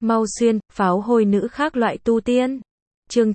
Mau xuyên, pháo hôi nữ khác loại tu tiên. Chương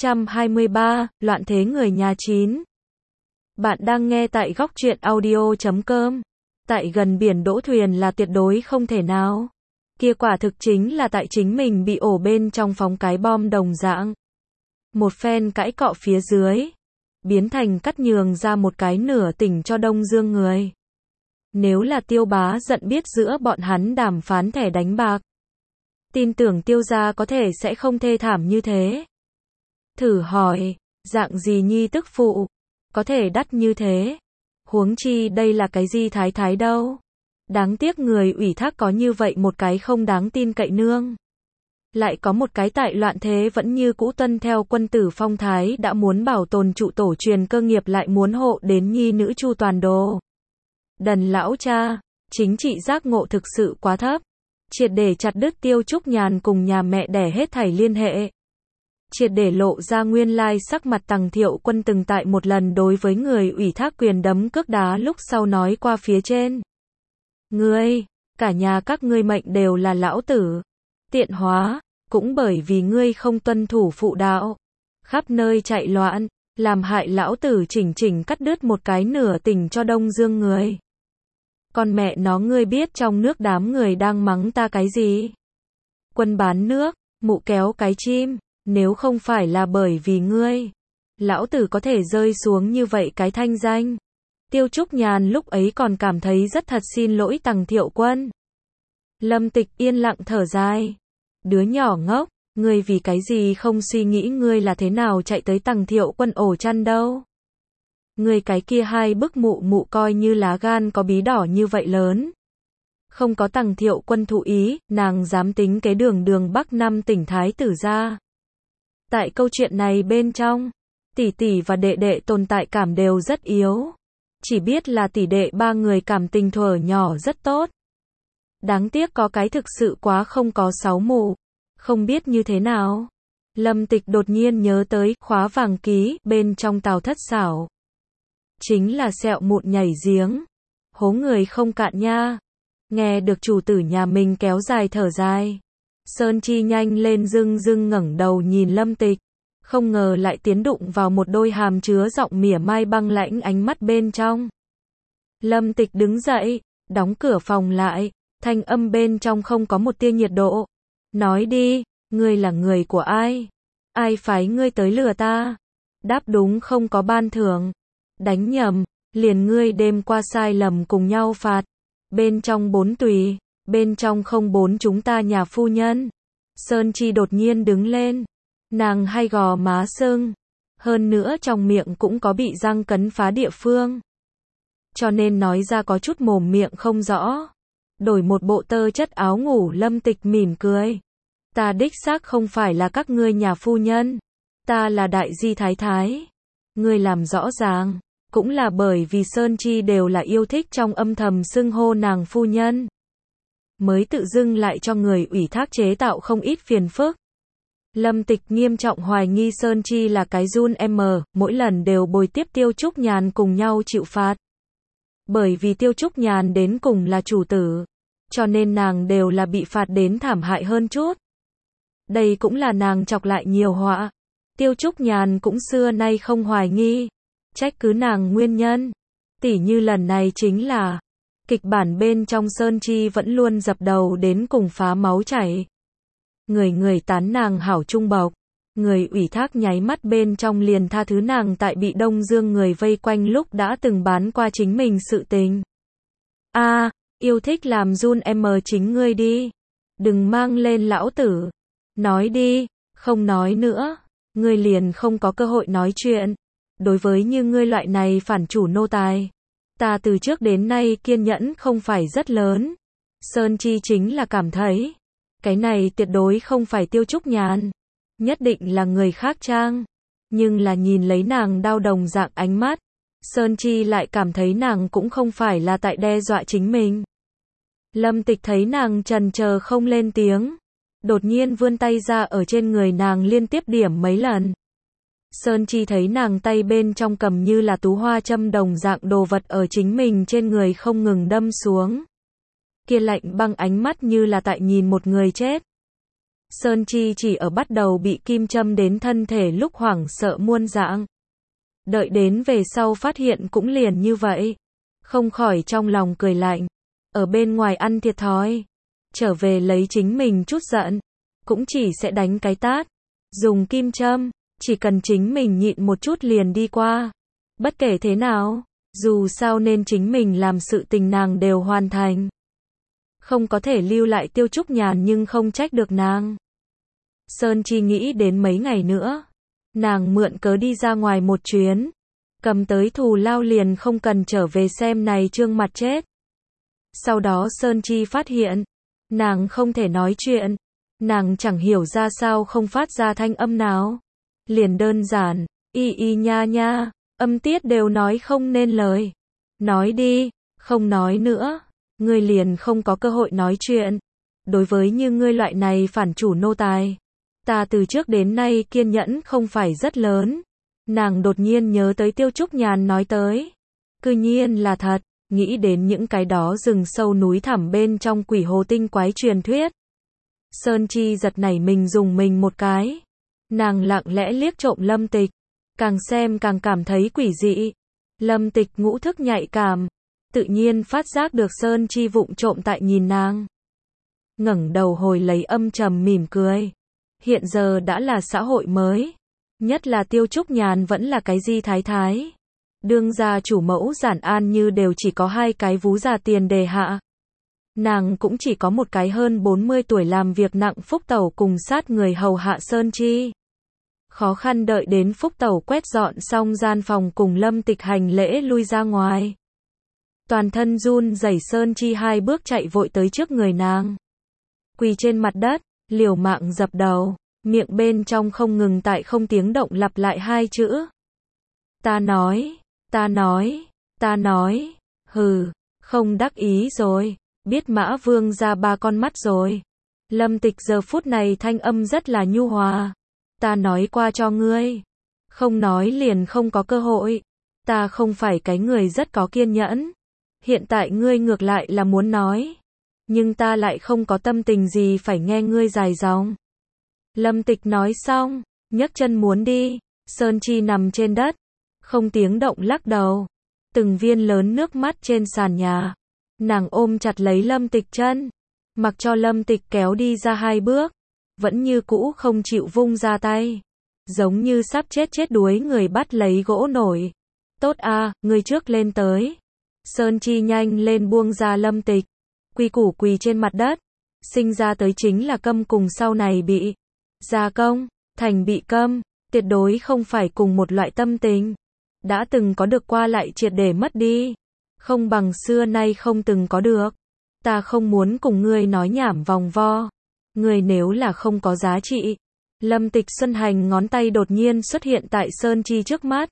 923, Loạn thế người nhà 9. Bạn đang nghe tại góc truyện audio.com. Tại gần biển đỗ thuyền là tuyệt đối không thể nào. Kia quả thực chính là tại chính mình bị ổ bên trong phóng cái bom đồng dạng. Một phen cãi cọ phía dưới, biến thành cắt nhường ra một cái nửa tỉnh cho Đông Dương người. Nếu là Tiêu Bá giận biết giữa bọn hắn đàm phán thẻ đánh bạc, tin tưởng Tiêu gia có thể sẽ không thê thảm như thế. Thử hỏi, dạng gì nhi tức phụ, có thể đắt như thế. Huống chi đây là cái gì thái thái đâu. Đáng tiếc người ủy thác có như vậy một cái không đáng tin cậy nương. Lại có một cái tại loạn thế vẫn như cũ tuân theo quân tử phong thái đã muốn bảo tồn trụ tổ truyền cơ nghiệp lại muốn hộ đến nhi nữ chu toàn đồ. Đần lão cha, chính trị giác ngộ thực sự quá thấp. Triệt để chặt đứt Tiêu Trúc Nhàn cùng nhà mẹ đẻ hết thảy liên hệ. Triệt để lộ ra nguyên lai sắc mặt Tằng Thiệu Quân từng tại một lần đối với người ủy thác quyền đấm cước đá lúc sau nói qua phía trên. Ngươi, cả nhà các ngươi mệnh đều là lão tử. Tiện hóa, cũng bởi vì ngươi không tuân thủ phụ đạo. Khắp nơi chạy loạn, làm hại lão tử chỉnh cắt đứt một cái nửa tỉnh cho Đông Dương người. Con mẹ nó ngươi biết trong nước đám người đang mắng ta cái gì? Quân bán nước, mụ kéo cái chim, nếu không phải là bởi vì ngươi, lão tử có thể rơi xuống như vậy cái thanh danh. Tiêu Trúc Nhàn lúc ấy còn cảm thấy rất thật xin lỗi Tằng Thiệu Quân. Lâm Tịch yên lặng thở dài. Đứa nhỏ ngốc, ngươi vì cái gì không suy nghĩ ngươi là thế nào chạy tới Tằng Thiệu Quân ổ chăn đâu? Người cái kia hai bức mụ coi như lá gan có bí đỏ như vậy lớn. Không có Tằng Thiệu Quân thụ ý, nàng dám tính kế đường Bắc 5 tỉnh thái tử ra. Tại câu chuyện này bên trong, tỷ tỷ và đệ đệ tồn tại cảm đều rất yếu. Chỉ biết là tỷ đệ ba người cảm tình thuở nhỏ rất tốt. Đáng tiếc có cái thực sự quá không có sáu mụ. Không biết như thế nào. Lâm Tịch đột nhiên nhớ tới khóa vàng ký bên trong Tào Thất Xảo. Chính là sẹo mụn nhảy giếng. Hố người không cạn nha. Nghe được chủ tử nhà mình kéo dài thở dài. Sơn Chi nhanh lên dưng ngẩng đầu nhìn Lâm Tịch. Không ngờ lại tiến đụng vào một đôi hàm chứa giọng mỉa mai băng lãnh ánh mắt bên trong. Lâm Tịch đứng dậy, đóng cửa phòng lại. Thanh âm bên trong không có một tia nhiệt độ. Nói đi, ngươi là người của ai? Ai phái ngươi tới lừa ta? Đáp đúng không có ban thưởng. Đánh nhầm, liền ngươi đêm qua sai lầm cùng nhau phạt. Bên trong 4 tùy, bên trong không 4 chúng ta nhà phu nhân. Sơn Chi đột nhiên đứng lên. Nàng hay gò má sưng. Hơn nữa trong miệng cũng có bị răng cấn phá địa phương. Cho nên nói ra có chút mồm miệng không rõ. Đổi một bộ tơ chất áo ngủ Lâm Tịch mỉm cười. Ta đích xác không phải là các ngươi nhà phu nhân. Ta là đại di thái thái. Ngươi làm rõ ràng. Cũng là bởi vì Sơn Chi đều là yêu thích trong âm thầm xưng hô nàng phu nhân. Mới tự dưng lại cho người ủy thác chế tạo không ít phiền phức. Lâm Tịch nghiêm trọng hoài nghi Sơn Chi là cái run mỗi lần đều bồi tiếp Tiêu Trúc Nhàn cùng nhau chịu phạt. Bởi vì Tiêu Trúc Nhàn đến cùng là chủ tử. Cho nên nàng đều là bị phạt đến thảm hại hơn chút. Đây cũng là nàng chọc lại nhiều họa. Tiêu Trúc Nhàn cũng xưa nay không hoài nghi. Trách cứ nàng nguyên nhân. Tỉ như lần này chính là kịch bản bên trong Sơn Chi vẫn luôn dập đầu đến cùng phá máu chảy. Người tán nàng hảo trung bộc. Người ủy thác nháy mắt bên trong liền tha thứ nàng tại bị Đông Dương người vây quanh lúc đã từng bán qua chính mình sự tình. Yêu thích làm run chính ngươi đi. Đừng mang lên lão tử. Nói đi, không nói nữa. Ngươi liền không có cơ hội nói chuyện. Đối với như ngươi loại này phản chủ nô tài, ta từ trước đến nay kiên nhẫn không phải rất lớn. Sơn Chi chính là cảm thấy, cái này tuyệt đối không phải Tiêu Trúc Nhàn, nhất định là người khác trang. Nhưng là nhìn lấy nàng đau đồng dạng ánh mắt, Sơn Chi lại cảm thấy nàng cũng không phải là tại đe dọa chính mình. Lâm Tịch thấy nàng chần chờ không lên tiếng, đột nhiên vươn tay ra ở trên người nàng liên tiếp điểm mấy lần. Sơn Chi thấy nàng tay bên trong cầm như là tú hoa châm đồng dạng đồ vật ở chính mình trên người không ngừng đâm xuống. Kia lạnh băng ánh mắt như là tại nhìn một người chết. Sơn Chi chỉ ở bắt đầu bị kim châm đến thân thể lúc hoảng sợ muôn dạng. Đợi đến về sau phát hiện cũng liền như vậy. Không khỏi trong lòng cười lạnh. Ở bên ngoài ăn thiệt thòi. Trở về lấy chính mình chút giận. Cũng chỉ sẽ đánh cái tát. Dùng kim châm. Chỉ cần chính mình nhịn một chút liền đi qua. Bất kể thế nào. Dù sao nên chính mình làm sự tình nàng đều hoàn thành. Không có thể lưu lại Tiêu Trúc Nhàn nhưng không trách được nàng. Sơn Chi nghĩ đến mấy ngày nữa. Nàng mượn cớ đi ra ngoài một chuyến. Cầm tới thù lao liền không cần trở về xem này trương mặt chết. Sau đó Sơn Chi phát hiện. Nàng không thể nói chuyện. Nàng chẳng hiểu ra sao không phát ra thanh âm nào. Liền đơn giản. Y y nha nha. Âm tiết đều nói không nên lời. Nói đi. Không nói nữa. Ngươi liền không có cơ hội nói chuyện. Đối với như ngươi loại này phản chủ nô tài. Ta từ trước đến nay kiên nhẫn không phải rất lớn. Nàng đột nhiên nhớ tới Tiêu Trúc Nhàn nói tới. Cư nhiên là thật, nghĩ đến những cái đó rừng sâu núi thẳm bên trong quỷ hồ tinh quái truyền thuyết. Sơn Chi giật nảy mình dùng mình một cái. Nàng lặng lẽ liếc trộm Lâm Tịch. Càng xem càng cảm thấy quỷ dị. Lâm Tịch ngũ thức nhạy cảm. Tự nhiên phát giác được Sơn Chi vụng trộm tại nhìn nàng. Ngẩng đầu hồi lấy âm trầm mỉm cười. Hiện giờ đã là xã hội mới. Nhất là Tiêu Trúc Nhàn vẫn là cái di thái thái. Đương gia chủ mẫu Giản An Như đều chỉ có 2 cái vú già tiền đề hạ. Nàng cũng chỉ có một cái hơn 40 tuổi làm việc nặng Phúc Tẩu cùng sát người hầu hạ Sơn Chi. Khó khăn đợi đến Phúc Tẩu quét dọn xong gian phòng cùng Lâm Tịch hành lễ lui ra ngoài. Toàn thân run rẩy Sơn Chi 2 bước chạy vội tới trước người nàng. Quỳ trên mặt đất, liều mạng dập đầu, miệng bên trong không ngừng tại không tiếng động lặp lại 2 chữ. Ta nói, ta nói, ta nói, hừ, không đắc ý rồi, biết Mã Vương ra 3 con mắt rồi. Lâm Tịch giờ phút này thanh âm rất là nhu hòa. Ta nói qua cho ngươi, không nói liền không có cơ hội. Ta không phải cái người rất có kiên nhẫn. Hiện tại ngươi ngược lại là muốn nói. Nhưng ta lại không có tâm tình gì phải nghe ngươi dài dòng. Lâm Tịch nói xong, nhấc chân muốn đi. Sơn Chi nằm trên đất, không tiếng động lắc đầu. Từng viên lớn nước mắt trên sàn nhà. Nàng ôm chặt lấy Lâm Tịch chân, mặc cho Lâm Tịch kéo đi ra 2 bước. Vẫn như cũ không chịu vung ra tay. Giống như sắp chết đuối người bắt lấy gỗ nổi. Tốt a, ngươi trước lên tới. Sơn Chi nhanh lên buông ra Lâm Tịch. Quy củ quỳ trên mặt đất. Sinh ra tới chính là câm cùng sau này bị gia công, thành bị câm. Tuyệt đối không phải cùng một loại tâm tình. Đã từng có được qua lại triệt để mất đi. Không bằng xưa nay không từng có được. Ta không muốn cùng ngươi nói nhảm vòng vo. Ngươi nếu là không có giá trị. Lâm Tịch Xuân Hành ngón tay đột nhiên xuất hiện tại Sơn Chi trước mắt.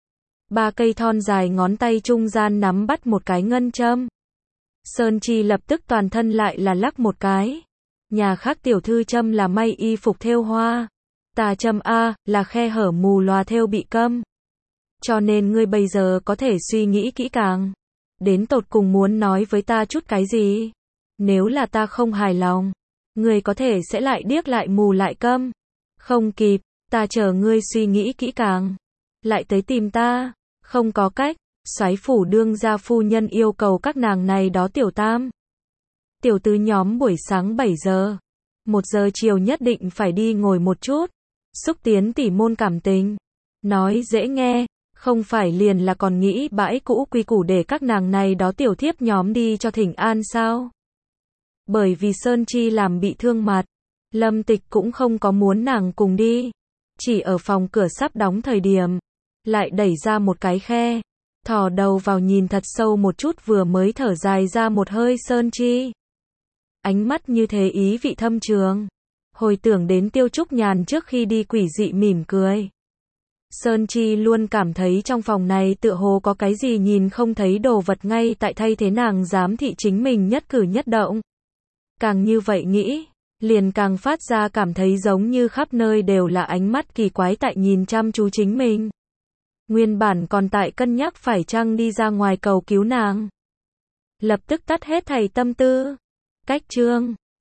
3 cây thon dài ngón tay trung gian nắm bắt một cái ngân châm. Sơn Chi lập tức toàn thân lại là lắc một cái. Nhà khác tiểu thư châm là may y phục thêu hoa. Ta châm A, là khe hở mù lòa thêu bị câm. Cho nên ngươi bây giờ có thể suy nghĩ kỹ càng. Đến tột cùng muốn nói với ta chút cái gì? Nếu là ta không hài lòng, ngươi có thể sẽ lại điếc lại mù lại câm. Không kịp, ta chờ ngươi suy nghĩ kỹ càng. Lại tới tìm ta, không có cách. Soái phủ đương gia phu nhân yêu cầu các nàng này đó tiểu tam. Tiểu tứ nhóm buổi sáng 7 giờ. 1 giờ chiều nhất định phải đi ngồi một chút. Xúc tiến tỉ môn cảm tình. Nói dễ nghe, không phải liền là còn nghĩ bãi cũ quy củ để các nàng này đó tiểu thiếp nhóm đi cho thỉnh an sao? Bởi vì Sơn Chi làm bị thương mặt. Lâm Tịch cũng không có muốn nàng cùng đi. Chỉ ở phòng cửa sắp đóng thời điểm. Lại đẩy ra một cái khe. Thò đầu vào nhìn thật sâu một chút vừa mới thở dài ra một hơi Sơn Chi. Ánh mắt như thế ý vị thâm trường. Hồi tưởng đến Tiêu Trúc Nhàn trước khi đi quỷ dị mỉm cười. Sơn Chi luôn cảm thấy trong phòng này tựa hồ có cái gì nhìn không thấy đồ vật ngay tại thay thế nàng giám thị chính mình nhất cử nhất động. Càng như vậy nghĩ, liền càng phát ra cảm thấy giống như khắp nơi đều là ánh mắt kỳ quái tại nhìn chăm chú chính mình. Nguyên bản còn tại cân nhắc phải chăng đi ra ngoài cầu cứu nàng. Lập tức tắt hết thảy tâm tư. Cách chương